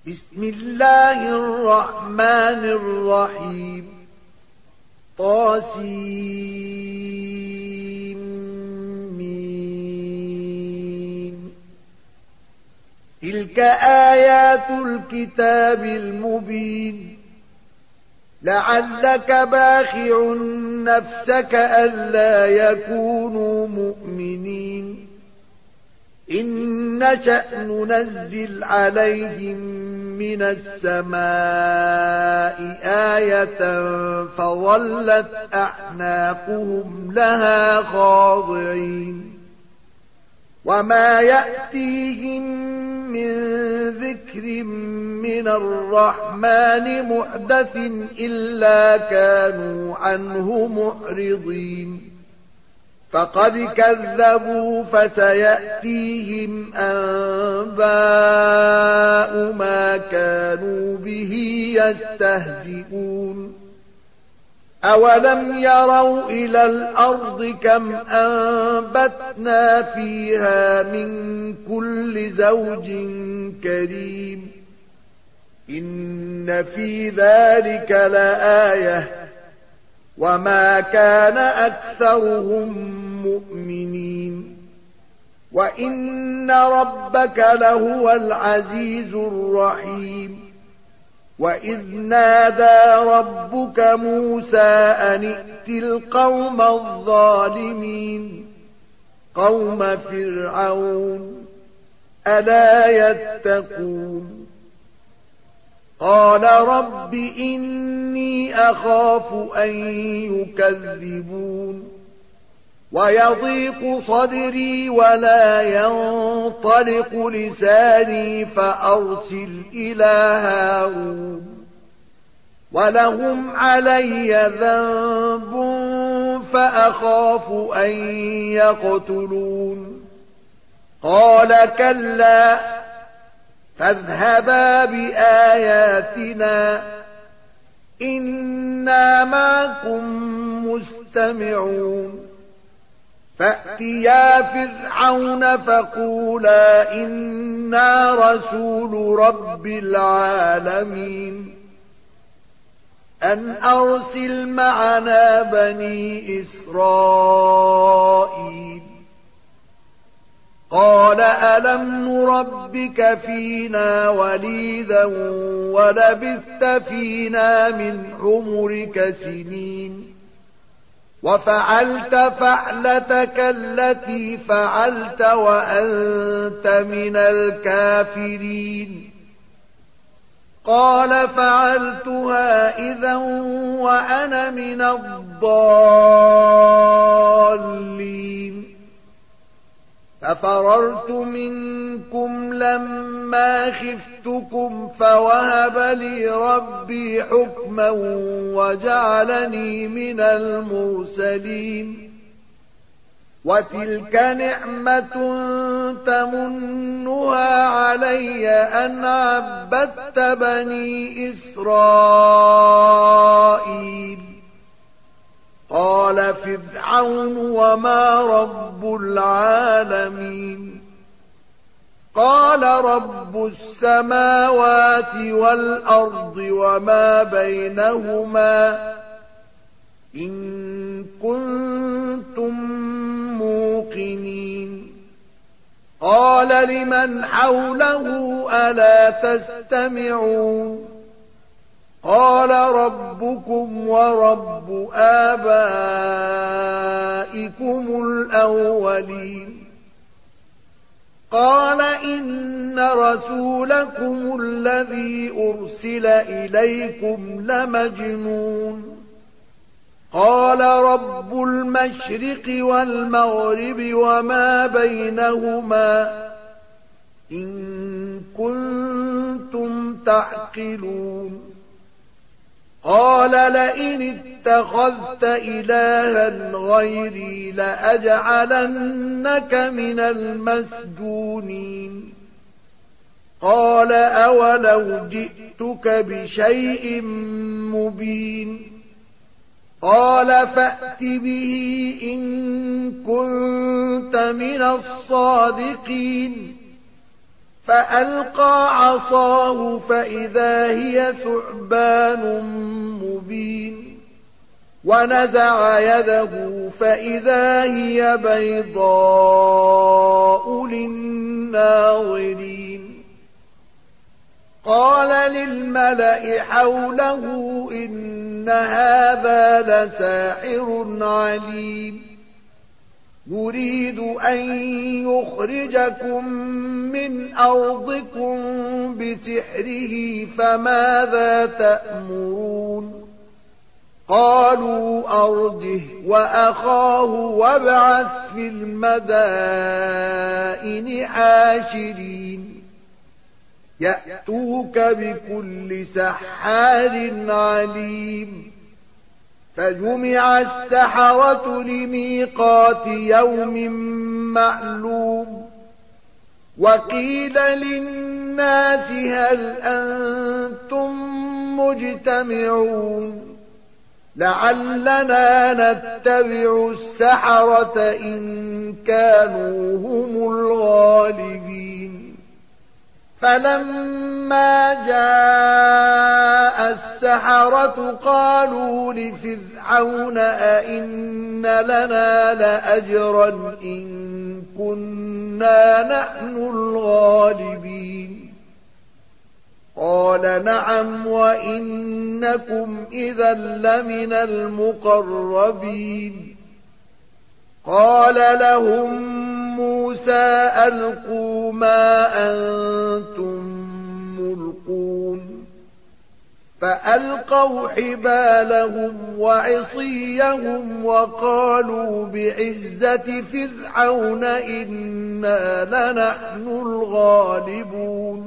بسم الله الرحمن الرحيم طاسيم تلك آيات الكتاب المبين لعلك باخع نفسك ألا يكونوا مؤمنين إن نشأ ننزل عليهم من السماء آية فظلت أعناقهم لها خاضعين وما يأتيهم من ذكر من الرحمن محدث إلا كانوا عنه معرضين فقد كذبوا فسيأتيهم أنباء ما كانوا به يستهزئون أولم يروا إلى الأرض كم أنبتنا فيها من كل زوج كريم إن في ذلك لآية وما كان أكثرهم مؤمنين وإن ربك لهو العزيز الرحيم وإذ نادى ربك موسى أن ائت القوم الظالمين قوم فرعون ألا يتقون قال رب إني أخاف أن يكذبون ويضيق صدري ولا ينطلق لساني فأرسل إلى هارون ولهم علي ذنب فأخاف أن يقتلون قال كلا فاذهبا بآياتنا إنا معكم مستمعون فأتيا فرعون فقولا إنا رسول رب العالمين أن أرسل معنا بني إسرائيل قال ألم نربك فينا وليدا ولبثت فينا من عمرك سنين وفعلت فعلتك التي فعلت وأنت من الكافرين قال فعلتها إذا وأنا من الضالين ففررت منكم لما خفتكم فوهب لي ربي حكما وجعلني من المرسلين وتلك نعمة تمنها علي أن عبدت بني إسرائيل قال فرعون وما رب العالمين قال رب السماوات والأرض وما بينهما إن كنتم موقنين قال لمن حوله ألا تستمعون قال ربكم ورب آبائكم الأولين قال إن رسولكم الذي أرسل إليكم لمجنون قال رب المشرق والمغرب وما بينهما إن كنتم تعقلون قال لئن اتخذت إلها غيري لأجعلنك من المسجونين قال أولو جئتك بشيء مبين قال فأت به إن كنت من الصادقين فألقى عصاه فإذا هي ثعبان مبين ونزع يده فإذا هي بيضاء للناظرين قال للملأ حوله إن هذا لساحر عليم يريد أن يخرجكم من أرضكم بسحره فماذا تأمرون قالوا أرجه وأخاه وابعث في المدائن حاشرين يأتوك بكل سحار عليم فجمع السحرة لميقات يوم معلوم وقيل للناس هل أنتم مجتمعون لعلنا نتبع السحرة إن كانوا هم الغالبين فلما جاء السحرة قالوا لفرعون أئن لنا لأجرا إن كنا نحن الغالبين قال نعم وإنكم إذا لمن المقربين قال لهم موسى ألقوا ما أنتم ملقون فألقوا حبالهم وعصيهم وقالوا بعزة فرعون إنا لنحن الغالبون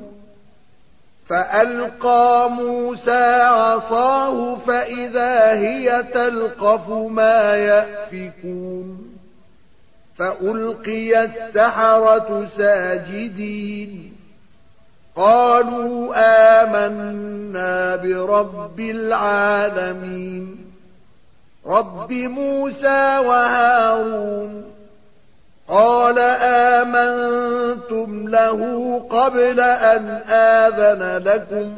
فألقى موسى عصاه فإذا هي تلقف ما يأفكون فألقي السحرة ساجدين قالوا آمنا برب العالمين رب موسى وهارون قال آمنتم له قبل أن آذن لكم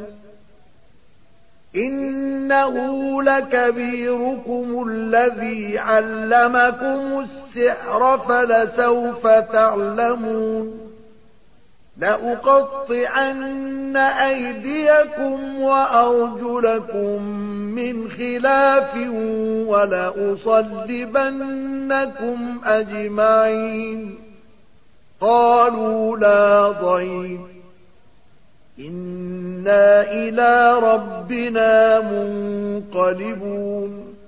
إنه لكبيركم الذي علمكم السحر فلسوف تعلمون لأقطعن أيديكم وأرجلكم من خلاف ولأصلبنكم أجمعين قالوا لا ضير إنا إلى ربنا منقلبون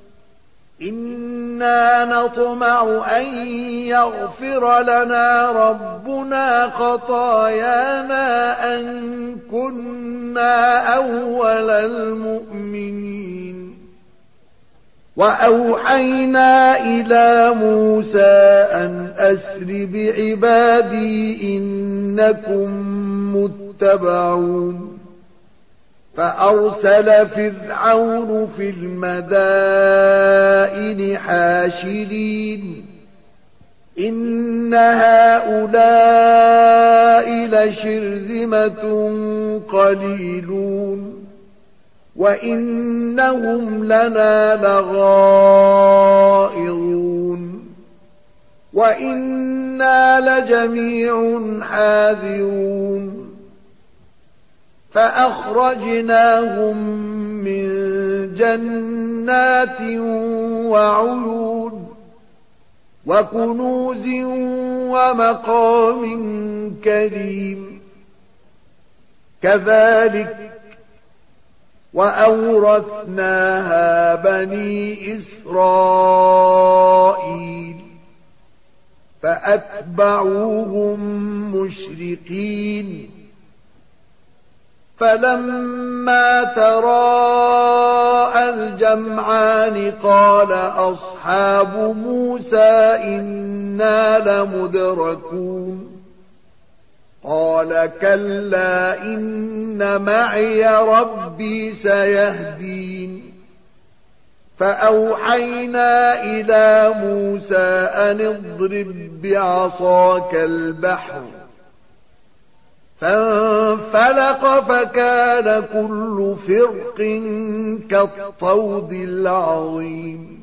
إنا نطمع أن يغفر لنا ربنا خطايانا أن كنا أول المؤمنين وأوحينا إلى موسى أن أسر بعبادي إنكم متبعون فأرسل فرعون في المدائن حاشرين إن هؤلاء لشرذمة قليلون وإنهم لنا لغائظون وإنا لجميع حاذرون فأخرجناهم من جنات وعيون وكنوز ومقام كريم كذلك وأورثناها بني إسرائيل فأتبعوهم مشرقين فلما تراءى الجمعان قال أصحاب موسى إنا لمدركون قال كلا إن معي ربي سيهدين فأوحينا إلى موسى أن اضرب بعصاك البحر فانفلق فكان كل فرق كالطود العظيم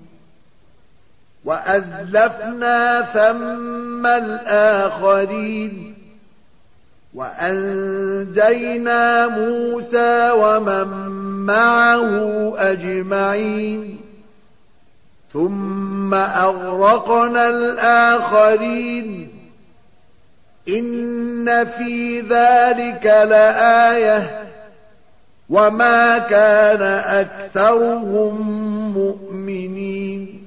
وأزلفنا ثم الآخرين وأنجينا موسى ومن معه أجمعين ثم أغرقنا الآخرين إن في ذلك لآية وما كان أكثرهم مؤمنين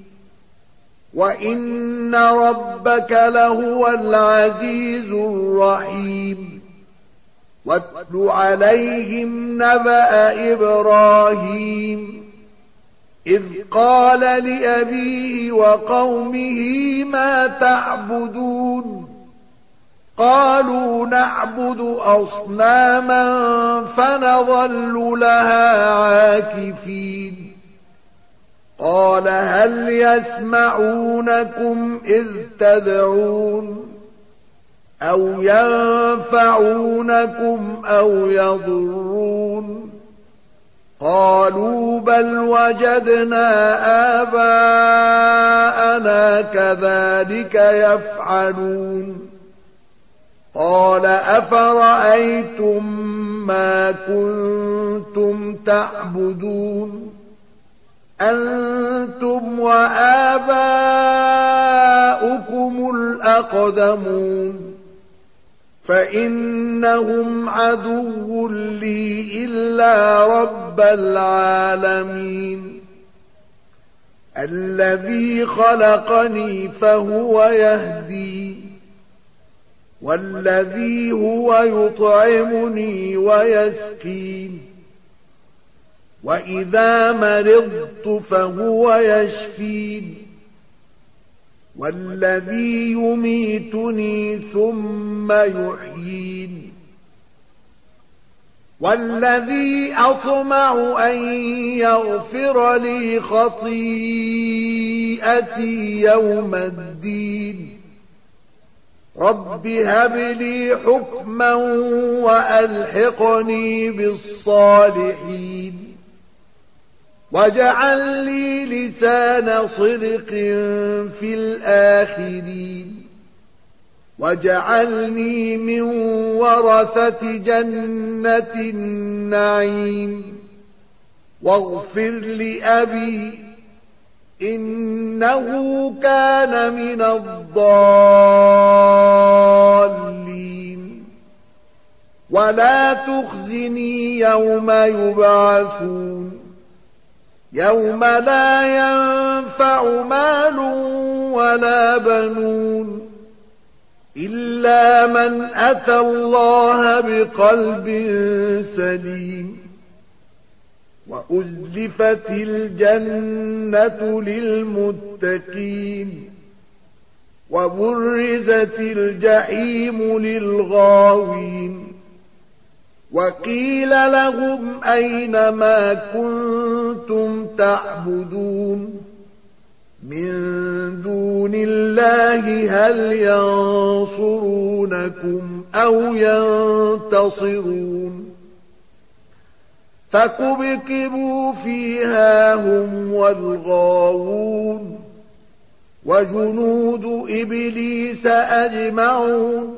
وإن ربك لهو العزيز الرحيم واتل عليهم نبأ إبراهيم إذ قال لأبيه وقومه ما تعبدون قالوا نعبد أصناما فنظل لها عاكفين قال هل يسمعونكم إذ تدعون أو ينفعونكم أو يضرون قالوا بل وجدنا آباءنا كذلك يفعلون قال أفرأيتم ما كنتم تعبدون أنتم وآباؤكم الأقدمون فإنهم عدو لي إلا رب العالمين الذي خلقني فهو يهدين والذي هو يطعمني ويسقين وإذا مرضت فهو يشفين والذي يميتني ثم يحيين والذي أطمع أن يغفر لي خطيئتي يوم الدين رب هب لي حكما وألحقني بالصالحين واجعل لي لسان صدق في الآخرين واجعلني من ورثة جنة النعيم واغفر لأبي إنه كان من الضالين ولا تخزني يوم يبعثون يوم لا ينفع مال ولا بنون إلا من أتى الله بقلب سليم وأزلفت الجنة للمتقين وبرزت الجحيم للغاوين وقيل لهم أين ما كنتم تعبدون من دون الله هل ينصرونكم أو ينتصرون فكبكبوا فيها هم والغاوون وجنود إبليس أجمعون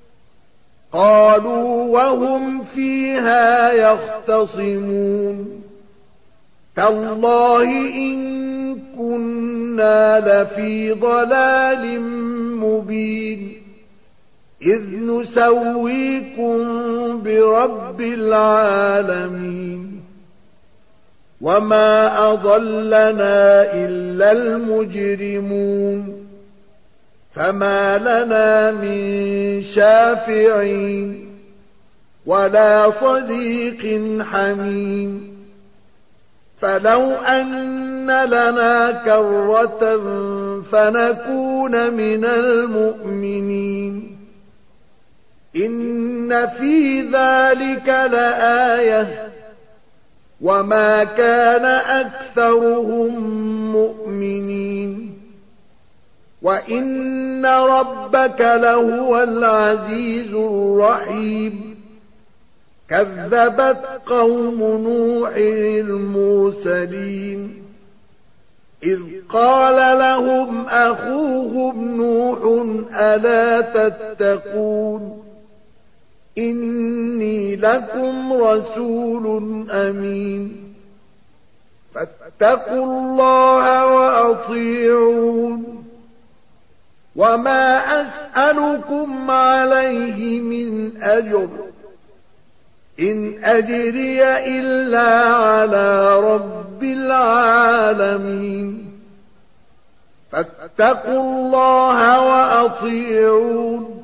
قالوا وهم فيها يختصمون تالله إن كنا لفي ضلال مبين إذ نسويكم برب العالمين وما أضلنا إلا المجرمون فما لنا من شافعين ولا صديق حميم فلو أن لنا كرة فنكون من المؤمنين إن في ذلك لآية وما كان أكثرهم مؤمنين وإن ربك لهو العزيز الرحيم كذبت قوم نوح المرسلين إذ قال لهم أخوهم نوح ألا تتقون إني لكم رسول أمين فاتقوا الله وأطيعون وما أسألكم عليه من أجر إن أجري إلا على رب العالمين فاتقوا الله وأطيعون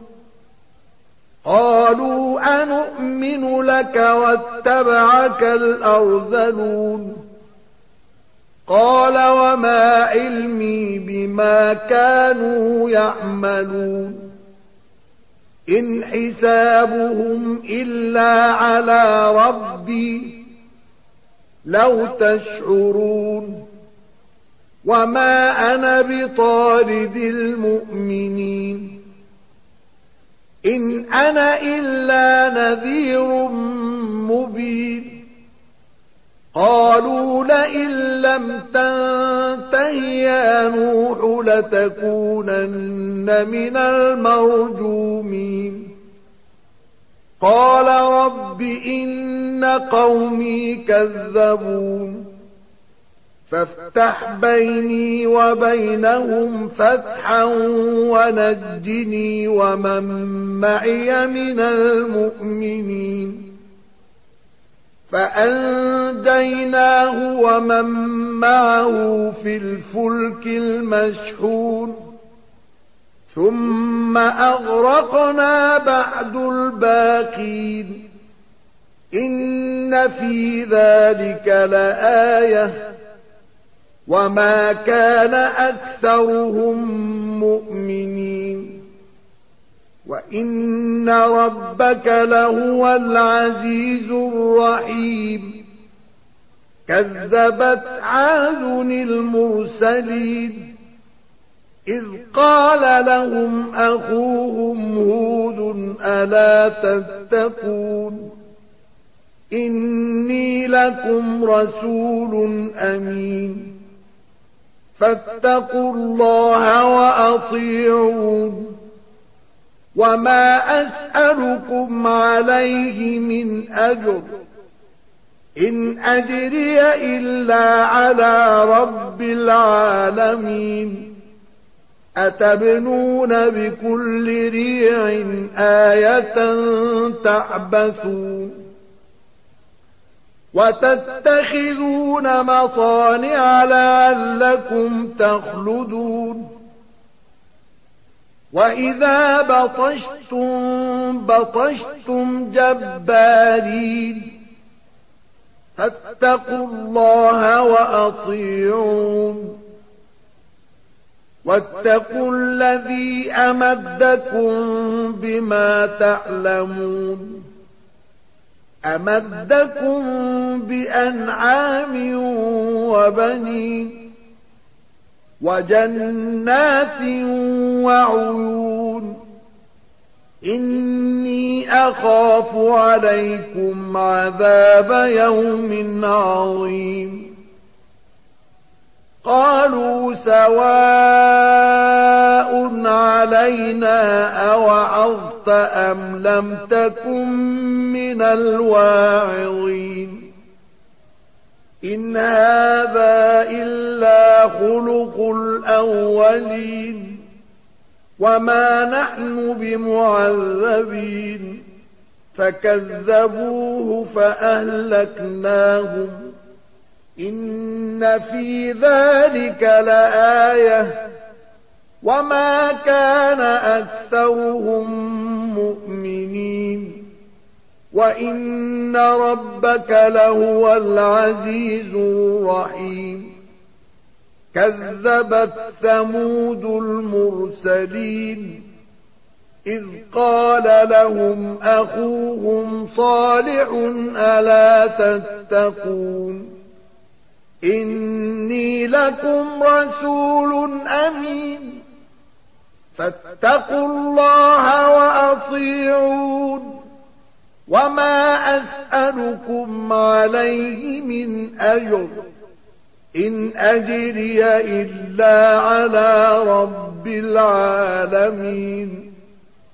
قالوا أنؤمن لك واتبعك الأرذلون قال وما علمي بما كانوا يعملون إن حسابهم إلا على ربي لو تشعرون وما أنا بطارد المؤمنين إن أنا إلا نذير مبين قالوا لئن لم تنته يا نوح لتكونن من المرجومين قال رب إن قومي كذبون فافتح بيني وبينهم فتحا ونجني ومن معي من المؤمنين فأنجيناه ومن معه في الفلك المشحون ثم أغرقنا بعد الباقين إن في ذلك لآية وما كان أكثرهم مؤمنين وإن ربك لهو العزيز الرحيم كذبت عاد المرسلين إذ قال لهم أخوهم هود ألا تتقون إني لكم رسول أمين فاتقوا الله وأطيعون وما أسألكم عليه من أجر إن أجري إلا على رب العالمين أتبنون بكل ريع آية تعبثون وتتخذون مصانع لعلكم تخلدون وإذا بطشتم جبارين فاتقوا الله وأطيعون واتقوا الذي أمدكم بما تعلمون أمدكم بأنعام وبنين وجنات وعيون إني أخاف عليكم عذاب يوم عظيم قالوا سواء علينا أوعظت أم لم تكن من الواعظين إن هذا إلا خلق الأولين وما نحن بمعذبين فكذبوه فأهلكناهم إن في ذلك لآية وما كان أكثرهم مؤمنين وإن ربك لهو العزيز الرحيم كذبت ثمود المرسلين إذ قال لهم أخوهم صالح ألا تتقون إني لكم رسول أمين فاتقوا الله وأطيعون وما أسألكم عليه من أجر إن أجري إلا على رب العالمين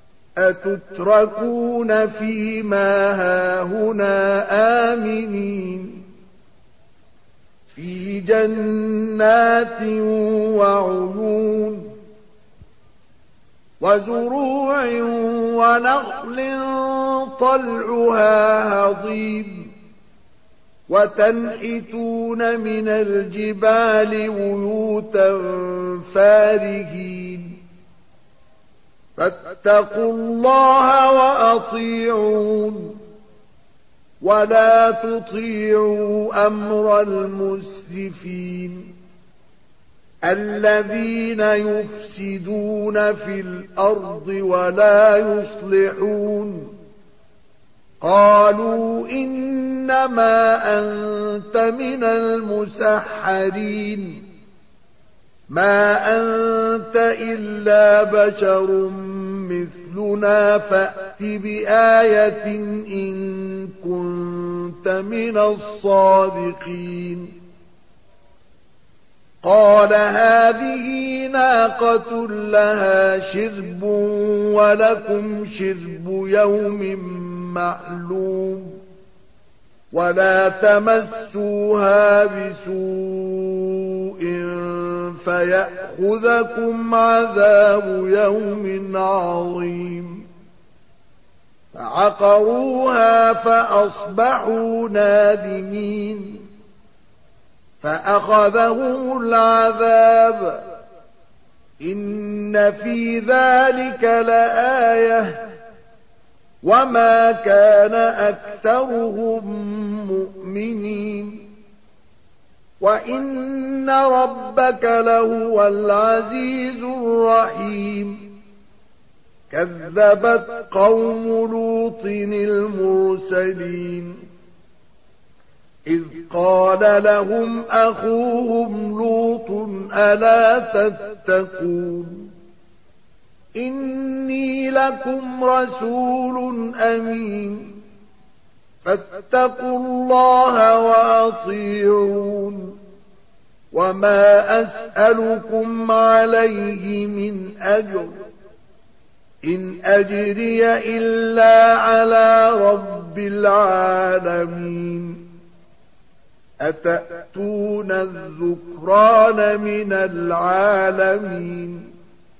أتتركون فيما هاهنا آمنين في جنات وعيون وزروع ونخل طلعها هضيم وتنحتون من الجبال بيوتا فارهين فاتقوا الله وأطيعون ولا تطيعوا أمر المسرفين الذين يفسدون في الأرض ولا يصلحون قالوا إنما أنت من المسحرين ما أنت إلا بشر مثلنا فأت بآية إن كنت من الصادقين قال هذه ناقة لها شرب ولكم شرب يوم معلوم ولا تمسوها بسوء فيأخذكم عذاب يوم عظيم فعقروها فأصبحوا نادمين فأخذهم العذاب إن في ذلك لآية وما كان أكثرهم مؤمنين وإن ربك لهو العزيز الرحيم كذبت قوم لوط المرسلين إذ قال لهم أخوهم لوط ألا تتقون إني لكم رسول أمين فاتقوا الله وأطيعون وما أسألكم عليه من أجر إن أجري إلا على رب العالمين أتأتون الذكران من العالمين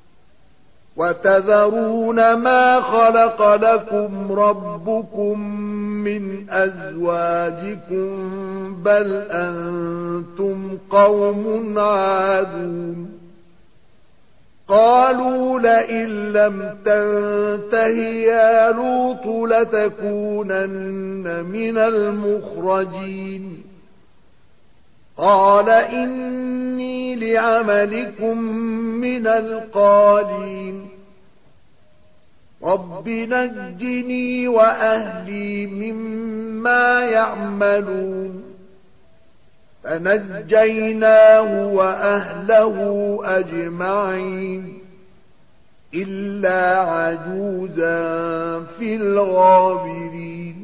وتذرون ما خلق لكم ربكم من أزواجكم بل أنتم قوم عادون قالوا لئن لم تنته يا لوط لتكونن من المخرجين قال إني لعملكم من القالين رب نجني وأهلي مما يعملون فنجيناه وأهله أجمعين إلا عجوزا في الغابرين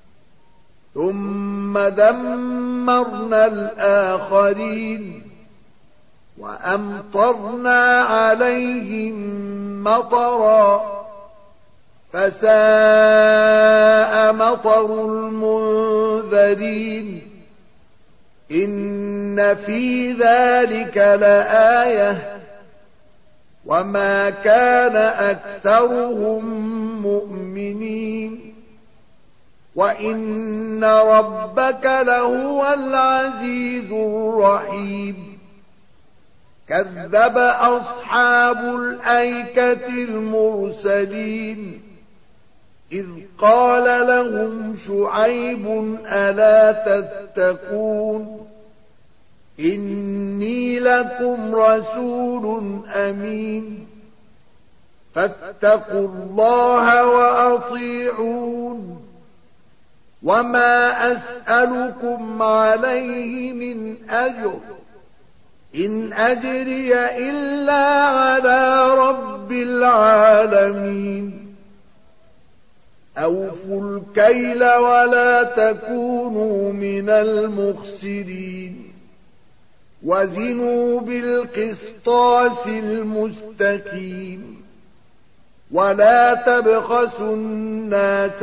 ثم دمرنا الآخرين وأمطرنا عليهم مطرا فساء مطر المنذرين إن في ذلك لآية وما كان أكثرهم مؤمنين وإن ربك لهو العزيز الرحيم كذب أصحاب الأيكة المرسلين إذ قال لهم شعيب ألا تتقون إني لكم رسول أمين فاتقوا الله وأطيعون وما أسألكم عليه من أجر إن أجري إلا على رب العالمين أوفوا الكيل ولا تكونوا من المخسرين وزنوا بالقسطاس المستقيم ولا تبخسوا الناس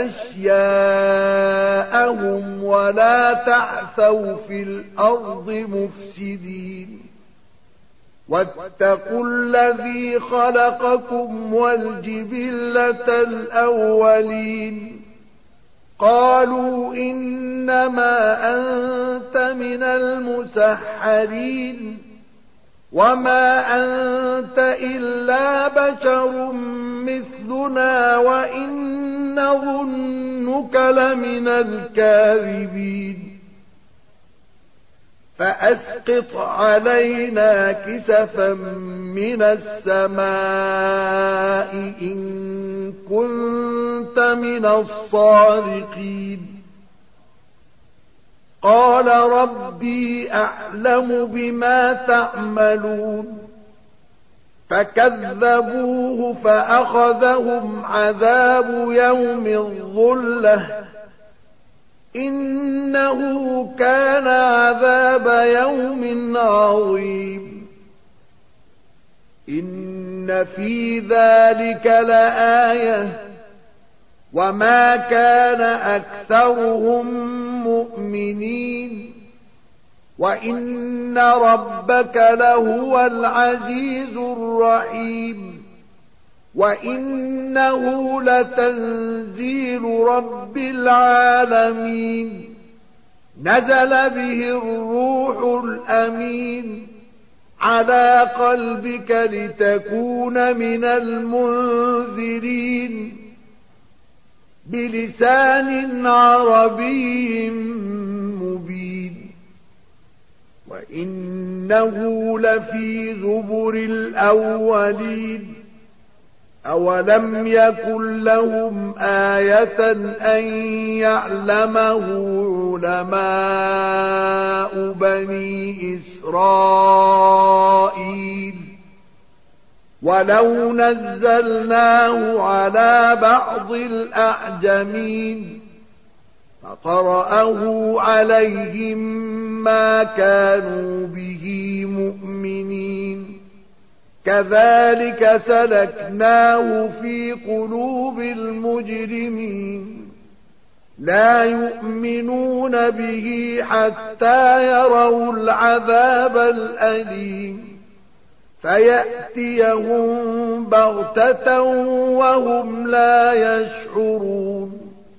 أشياءهم ولا تعثوا في الأرض مفسدين واتقوا الذي خلقكم والجبلة الأولين قالوا إنما أنت من المسحرين وما أنت إلا بشر مثلنا وإن نظنك لمن الكاذبين فأسقط علينا كسفا من السماء إن كنت من الصادقين قال ربي أعلم بما تعملون فكذبوه فأخذهم عذاب يوم الظلة إنه كان عذاب يوم عظيم إن في ذلك لآية وما كان أكثرهم مؤمنين وإن ربك لهو العزيز الرحيم وإنه لتنزيل رب العالمين نزل به الروح الأمين على قلبك لتكون من المنذرين بلسان عربي مبين وإنه لفي زبر الأولين أولم يكن لهم آية أن يعلمه علماء بني إسرائيل ولو نزلناه على بعض الأعجمين فقرأه عليهم ما كانوا به مؤمنين كذلك سلكناه في قلوب المجرمين لا يؤمنون به حتى يروا العذاب الأليم فيأتيهم بغتة وهم لا يشعرون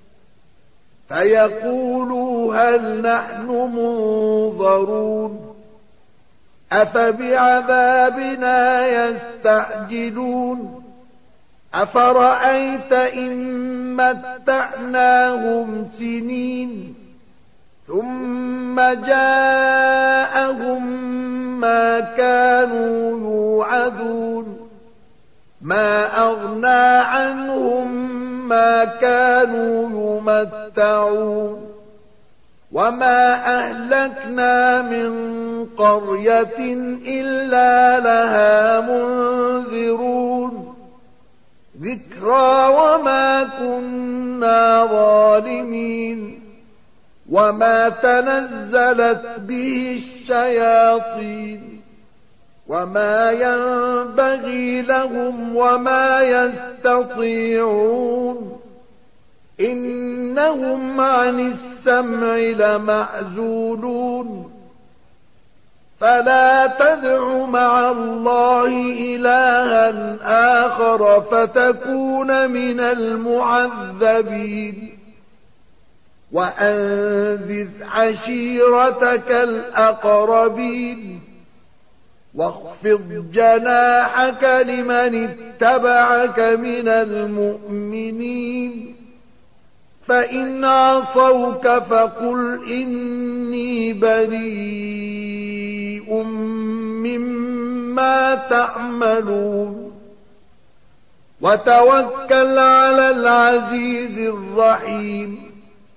فيقولوا هل نحن منظرون أفبعذابنا يستعجلون أفرأيت إن متعناهم سنين ثم جاءهم ما كانوا يوعدون ما أغنى عنهم ما كانوا يمتعون وما أهلكنا من قرية إلا لها منذرون ذكرى وما كنا ظالمين وما تنزلت به الشياطين وما ينبغي لهم وما يستطيعون إنهم عن السمع لمعزولون فلا تدع مع الله إلها آخر فتكون من المعذبين وأنذر عشيرتك الأقربين واخفض جناحك لمن اتبعك من المؤمنين فإن عصوك فقل إني بريء مما تعملون وتوكل على العزيز الرحيم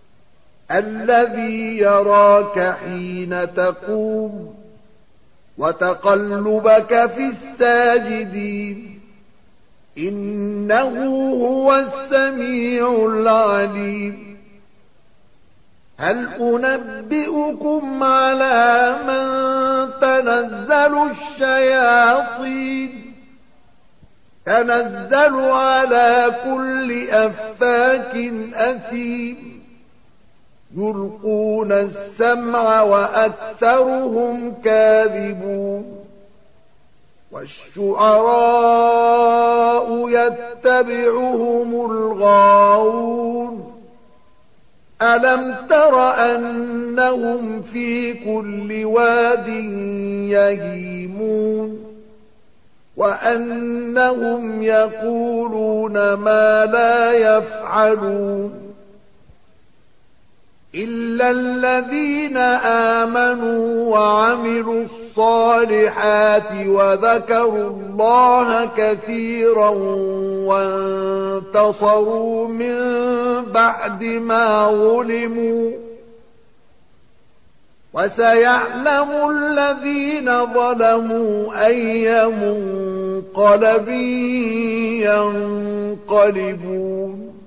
الذي يراك حين تقوم وتقلبك في الساجدين إنه هو السميع العليم هل أنبئكم على من تنزل الشياطين تنزل على كل أفاك أثيم يلقون السمع وأكثرهم كاذبون والشعراء يتبعهم الغاوون ألم تر أنهم في كل واد يهيمون وأنهم يقولون ما لا يفعلون إلا الذين آمنوا وعملوا الصالحات وذكروا الله كثيرا وانتصروا من بعد ما ظلموا وسيعلم الذين ظلموا أي منقلب ينقلبون